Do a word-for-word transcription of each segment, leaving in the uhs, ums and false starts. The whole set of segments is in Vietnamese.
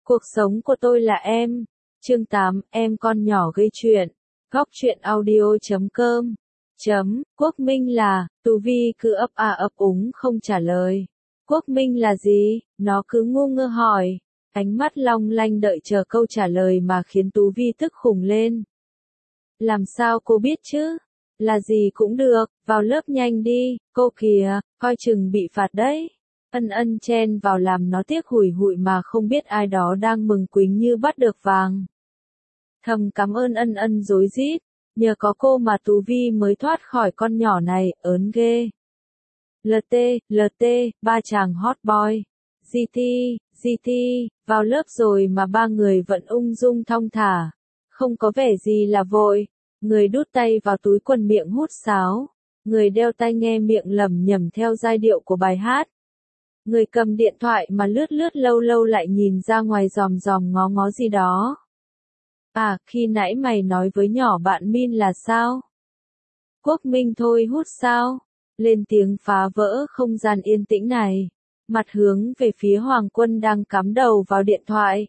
Cuộc sống của tôi là em. Chương tám, em con nhỏ gây chuyện. Góc truyện audio chấm com. Chấm, Quốc Minh là, Tú Vi cứ ấp a ấp úng không trả lời. Quốc Minh là gì? Nó cứ ngu ngơ hỏi. Ánh mắt long lanh đợi chờ câu trả lời mà khiến Tú Vi tức khủng lên. Làm sao cô biết chứ? Là gì cũng được, vào lớp nhanh đi, cô kìa, coi chừng bị phạt đấy. Ân Ân chen vào làm nó tiếc hủi hụi mà không biết ai đó đang mừng quính như bắt được vàng. Thầm cảm ơn Ân Ân rối rít, nhờ có cô mà Tú Vi mới thoát khỏi con nhỏ này, ớn ghê. lờ tê, lờ tê, ba chàng hot boy. giê tê, giê tê, vào lớp rồi mà ba người vẫn ung dung thong thả. Không có vẻ gì là vội. Người đút tay vào túi quần miệng hút sáo. Người đeo tai nghe miệng lẩm nhẩm theo giai điệu của bài hát. Người cầm điện thoại mà lướt lướt lâu lâu lại nhìn ra ngoài dòm dòm ngó ngó gì đó. À, khi nãy mày nói với nhỏ bạn Min là sao? Quốc Minh thôi hút sao? Lên tiếng phá vỡ không gian yên tĩnh này. Mặt hướng về phía Hoàng Quân đang cắm đầu vào điện thoại.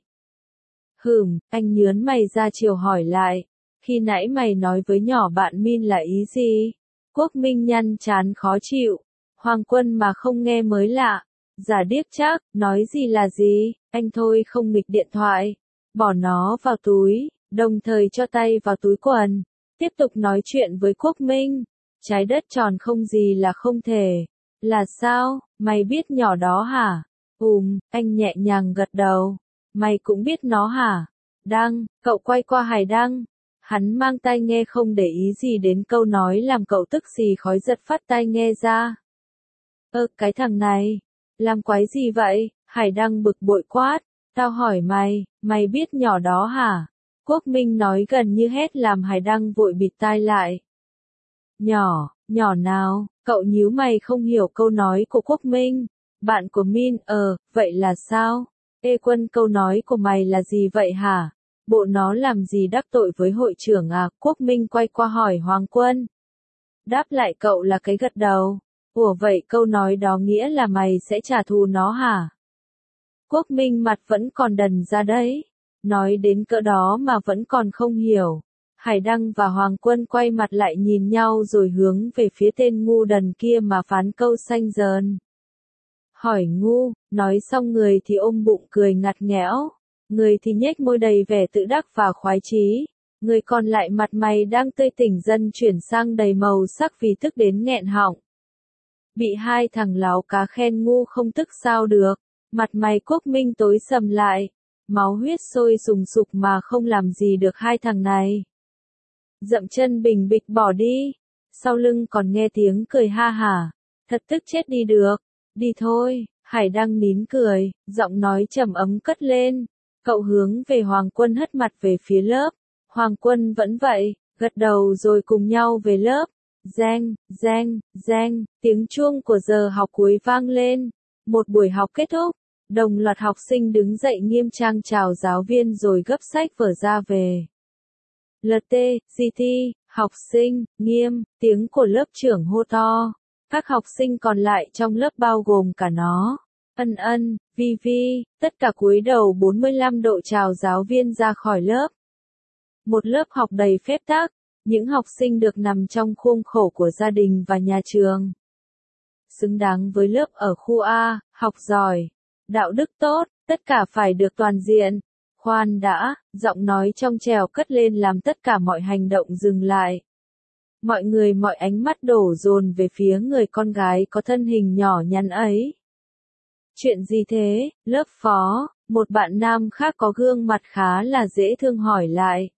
Hửm, anh nhớn mày ra chiều hỏi lại. Khi nãy mày nói với nhỏ bạn Min là ý gì? Quốc Minh nhăn trán khó chịu. Hoàng Quân mà không nghe mới lạ. Giả điếc chắc, nói gì là gì, anh thôi không nghịch điện thoại. Bỏ nó vào túi, đồng thời cho tay vào túi quần. Tiếp tục nói chuyện với Quốc Minh. Trái đất tròn không gì là không thể. Là sao, mày biết nhỏ đó hả? Ừm, anh nhẹ nhàng gật đầu. Mày cũng biết nó hả? Đăng, cậu quay qua Hải Đăng. Hắn mang tai nghe không để ý gì đến câu nói làm cậu tức xì khói giật phát tai nghe ra. Ơ, cái thằng này, làm quái gì vậy? Hải Đăng bực bội quát. Tao hỏi mày, mày biết nhỏ đó hả? Quốc Minh nói gần như hét làm Hải Đăng vội bịt tai lại. Nhỏ, nhỏ nào? Cậu nhíu mày không hiểu câu nói của Quốc Minh. Bạn của Min, ờ, vậy là sao? Ê Quân, câu nói của mày là gì vậy hả? Bộ nó làm gì đắc tội với hội trưởng à? Quốc Minh quay qua hỏi Hoàng Quân. Đáp lại cậu là cái gật đầu. Ủa vậy câu nói đó nghĩa là mày sẽ trả thù nó hả? Quốc Minh mặt vẫn còn đần ra đấy. Nói đến cỡ đó mà vẫn còn không hiểu. Hải Đăng và Hoàng Quân quay mặt lại nhìn nhau rồi hướng về phía tên ngu đần kia mà phán câu xanh dờn. Hỏi ngu, nói xong người thì ôm bụng cười ngặt nghẽo. Người thì nhếch môi đầy vẻ tự đắc và khoái chí. Người còn lại mặt mày đang tươi tỉnh dần chuyển sang đầy màu sắc vì tức đến nghẹn họng. Bị hai thằng láo cá khen ngu không tức sao được. Mặt mày Quốc Minh tối sầm lại. Máu huyết sôi sùng sục mà không làm gì được hai thằng này. Dậm chân bình bịch bỏ đi. Sau lưng còn nghe tiếng cười ha hả. Thật tức chết đi được. Đi thôi. Hải Đăng nín cười. Giọng nói trầm ấm cất lên. Cậu hướng về Hoàng Quân hất mặt về phía lớp. Hoàng Quân vẫn vậy. Gật đầu rồi cùng nhau về lớp. Reng, reng, reng. Tiếng chuông của giờ học cuối vang lên. Một buổi học kết thúc. Đồng loạt học sinh đứng dậy nghiêm trang chào giáo viên rồi gấp sách vở ra về. lờ tê, giê tê, học sinh, nghiêm, tiếng của lớp trưởng hô to. Các học sinh còn lại trong lớp bao gồm cả nó. Ân Ân, Vi Vi, tất cả cúi đầu bốn mươi lăm độ chào giáo viên ra khỏi lớp. Một lớp học đầy phép tắc, những học sinh được nằm trong khuôn khổ của gia đình và nhà trường. Xứng đáng với lớp ở khu A, học giỏi, đạo đức tốt, tất cả phải được toàn diện. Khoan đã, giọng nói trong trẻo cất lên làm tất cả mọi hành động dừng lại. Mọi người mọi ánh mắt đổ dồn về phía người con gái có thân hình nhỏ nhắn ấy. Chuyện gì thế, lớp phó, một bạn nam khác có gương mặt khá là dễ thương hỏi lại.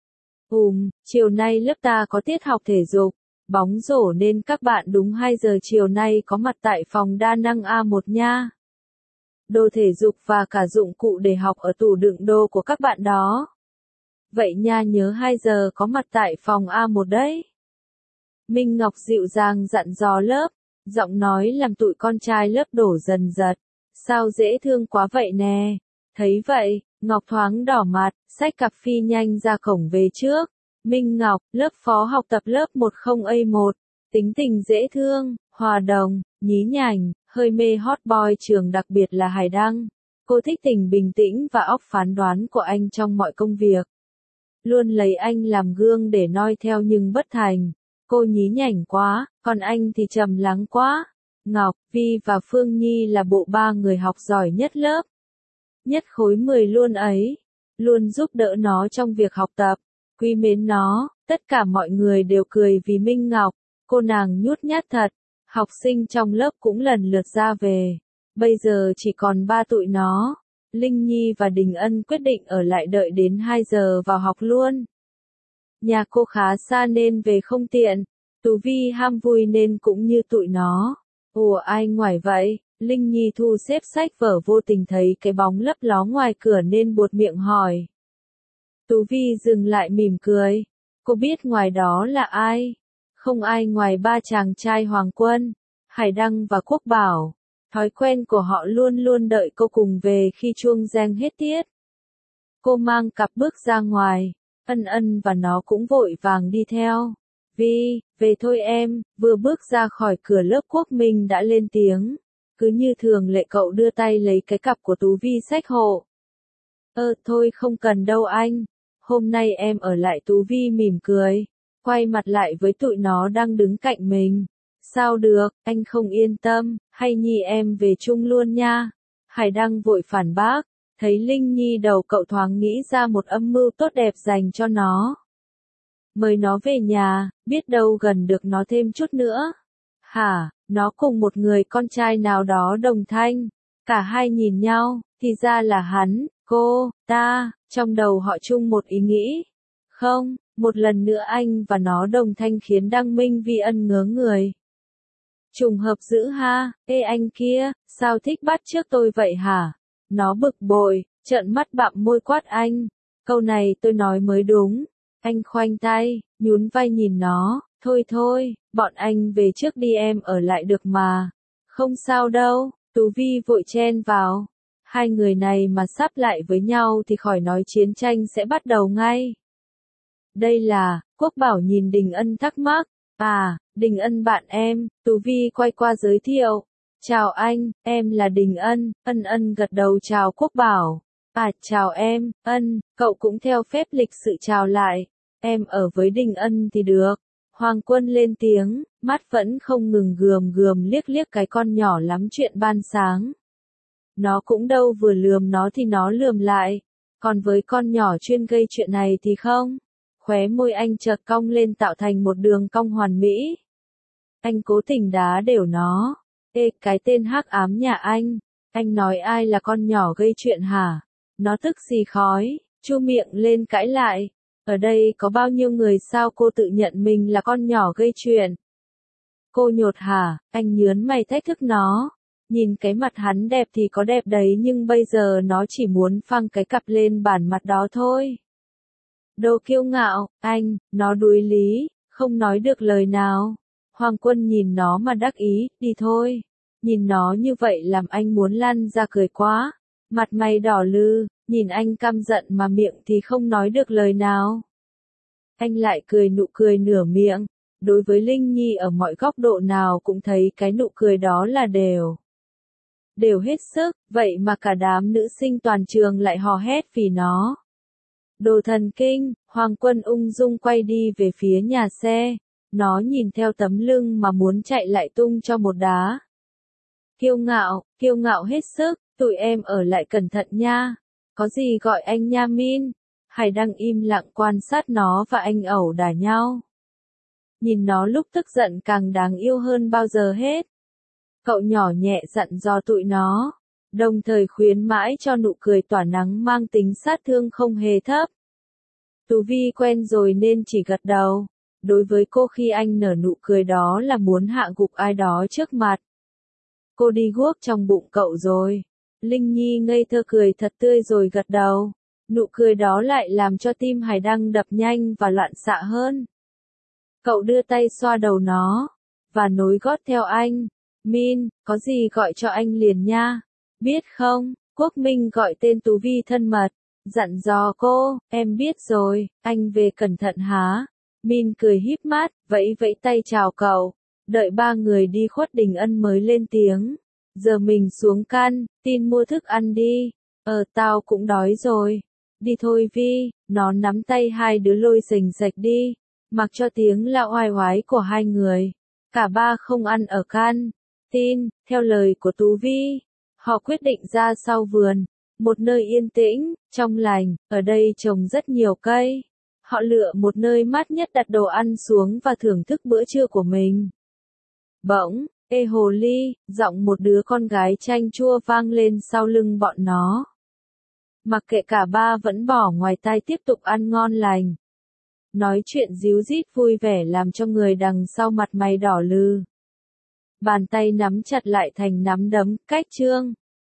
Ừm, chiều nay lớp ta có tiết học thể dục, bóng rổ nên các bạn đúng hai giờ chiều nay có mặt tại phòng đa năng A một nha. Đồ thể dục và cả dụng cụ để học ở tủ đựng đồ của các bạn đó. Vậy nha, nhớ hai giờ có mặt tại phòng A một đấy. Minh Ngọc dịu dàng dặn dò lớp, giọng nói làm tụi con trai lớp đổ dần dật. Sao dễ thương quá vậy nè. Thấy vậy, Ngọc thoáng đỏ mặt, xách cặp phi nhanh ra cổng về trước. Minh Ngọc, lớp phó học tập lớp một không A một, tính tình dễ thương, hòa đồng, nhí nhảnh, hơi mê hot boy trường đặc biệt là Hải Đăng. Cô thích tình bình tĩnh và óc phán đoán của anh trong mọi công việc. Luôn lấy anh làm gương để noi theo nhưng bất thành. Cô nhí nhảnh quá, còn anh thì trầm lắng quá. Ngọc, Vi và Phương Nhi là bộ ba người học giỏi nhất lớp. Nhất khối mười luôn ấy. Luôn giúp đỡ nó trong việc học tập. Quý mến nó, tất cả mọi người đều cười vì Minh Ngọc. Cô nàng nhút nhát thật. Học sinh trong lớp cũng lần lượt ra về. Bây giờ chỉ còn ba tụi nó. Linh Nhi và Đình Ân quyết định ở lại đợi đến hai giờ vào học luôn. Nhà cô khá xa nên về không tiện. Tú Vi ham vui nên cũng như tụi nó. Ủa ai ngoài vậy? Linh Nhi thu xếp sách vở vô tình thấy cái bóng lấp ló ngoài cửa nên buột miệng hỏi. Tú Vi dừng lại mỉm cười. Cô biết ngoài đó là ai? Không ai ngoài ba chàng trai Hoàng Quân, Hải Đăng và Quốc Bảo. Thói quen của họ luôn luôn đợi cô cùng về khi chuông reng hết tiết. Cô mang cặp bước ra ngoài, Ân Ân và nó cũng vội vàng đi theo. Vi, về thôi em, vừa bước ra khỏi cửa lớp Quốc Minh đã lên tiếng. Cứ như thường lệ cậu đưa tay lấy cái cặp của Tú Vi xách hộ. Ơ thôi không cần đâu anh, hôm nay em ở lại. Tú Vi mỉm cười, quay mặt lại với tụi nó đang đứng cạnh mình. Sao được, anh không yên tâm, hay Nhi em về chung luôn nha. Hải Đăng vội phản bác, thấy Linh Nhi đầu cậu thoáng nghĩ ra một âm mưu tốt đẹp dành cho nó. Mời nó về nhà, biết đâu gần được nó thêm chút nữa. Hả, nó cùng một người con trai nào đó đồng thanh. Cả hai nhìn nhau, thì ra là hắn, cô, ta, trong đầu họ chung một ý nghĩ. Không, một lần nữa anh và nó đồng thanh khiến Đăng Minh Vi Ân ngớ người. Trùng hợp dữ ha, ê anh kia, sao thích bắt trước tôi vậy hả? Nó bực bội, trợn mắt bặm môi quát anh. Câu này tôi nói mới đúng. Anh khoanh tay, nhún vai nhìn nó. Thôi thôi, bọn anh về trước đi em ở lại được mà. Không sao đâu, Tú Vi vội chen vào. Hai người này mà sắp lại với nhau thì khỏi nói chiến tranh sẽ bắt đầu ngay. Đây là, Quốc Bảo nhìn Đình Ân thắc mắc. À, Đình Ân bạn em, Tú Vi quay qua giới thiệu. Chào anh, em là Đình Ân. Ân Ân gật đầu chào Quốc Bảo. À, chào em, Ân, cậu cũng theo phép lịch sự chào lại. Em ở với Đình Ân thì được. Hoàng Quân lên tiếng, mắt vẫn không ngừng gườm gườm liếc liếc cái con nhỏ lắm chuyện ban sáng. Nó cũng đâu vừa lườm nó thì nó lườm lại. Còn với con nhỏ chuyên gây chuyện này thì không. Khóe môi anh chợt cong lên tạo thành một đường cong hoàn mỹ. Anh cố tình đá đều nó. Ê, cái tên hắc ám nhà anh. Anh nói ai là con nhỏ gây chuyện hả? Nó tức xì khói, chu miệng lên cãi lại. Ở đây có bao nhiêu người sao cô tự nhận mình là con nhỏ gây chuyện? Cô nhột hả? Anh nhớn mày thách thức nó. Nhìn cái mặt hắn đẹp thì có đẹp đấy nhưng bây giờ nó chỉ muốn phăng cái cặp lên bản mặt đó thôi. Đồ kiêu ngạo, anh, nó đuối lý, không nói được lời nào. Hoàng Quân nhìn nó mà đắc ý, đi thôi. Nhìn nó như vậy làm anh muốn lăn ra cười quá. Mặt mày đỏ lư, nhìn anh căm giận mà miệng thì không nói được lời nào. Anh lại cười nụ cười nửa miệng. Đối với Linh Nhi ở mọi góc độ nào cũng thấy cái nụ cười đó là đều. Đều hết sức, vậy mà cả đám nữ sinh toàn trường lại hò hét vì nó. Đồ thần kinh, Hoàng Quân ung dung quay đi về phía nhà xe. Nó nhìn theo tấm lưng mà muốn chạy lại tung cho một đá. Kiêu ngạo, kiêu ngạo hết sức, tụi em ở lại cẩn thận nha. Có gì gọi anh nha Min. Hải Đăng im lặng quan sát nó và anh ẩu đả nhau. Nhìn nó lúc tức giận càng đáng yêu hơn bao giờ hết. Cậu nhỏ nhẹ dặn dò tụi nó, đồng thời khuyến mãi cho nụ cười tỏa nắng mang tính sát thương không hề thấp. Tú Vi quen rồi nên chỉ gật đầu. Đối với cô khi anh nở nụ cười đó là muốn hạ gục ai đó trước mặt. Cô đi guốc trong bụng cậu rồi. Linh Nhi ngây thơ cười thật tươi rồi gật đầu. Nụ cười đó lại làm cho tim Hải Đăng đập nhanh và loạn xạ hơn. Cậu đưa tay xoa đầu nó, và nối gót theo anh. Min, có gì gọi cho anh liền nha. Biết không, Quốc Minh gọi tên Tú Vi thân mật. Dặn dò cô, em biết rồi, anh về cẩn thận há. Min cười híp mắt, vẫy vẫy tay chào cậu. Đợi ba người đi khuất Đình Ân mới lên tiếng. Giờ mình xuống căn, tin mua thức ăn đi. Ờ tao cũng đói rồi. Đi thôi Vi, nó nắm tay hai đứa lôi rình rạch đi, mặc cho tiếng la oai oái của hai người. Cả ba không ăn ở can tin, theo lời của Tú Vi. Họ quyết định ra sau vườn, một nơi yên tĩnh, trong lành, ở đây trồng rất nhiều cây. Họ lựa một nơi mát nhất đặt đồ ăn xuống và thưởng thức bữa trưa của mình. Bỗng, ê hồ ly, giọng một đứa con gái chanh chua vang lên sau lưng bọn nó. Mặc kệ cả ba vẫn bỏ ngoài tai tiếp tục ăn ngon lành. Nói chuyện díu dít vui vẻ làm cho người đằng sau mặt mày đỏ lừ. Bàn tay nắm chặt lại thành nắm đấm, cách trương.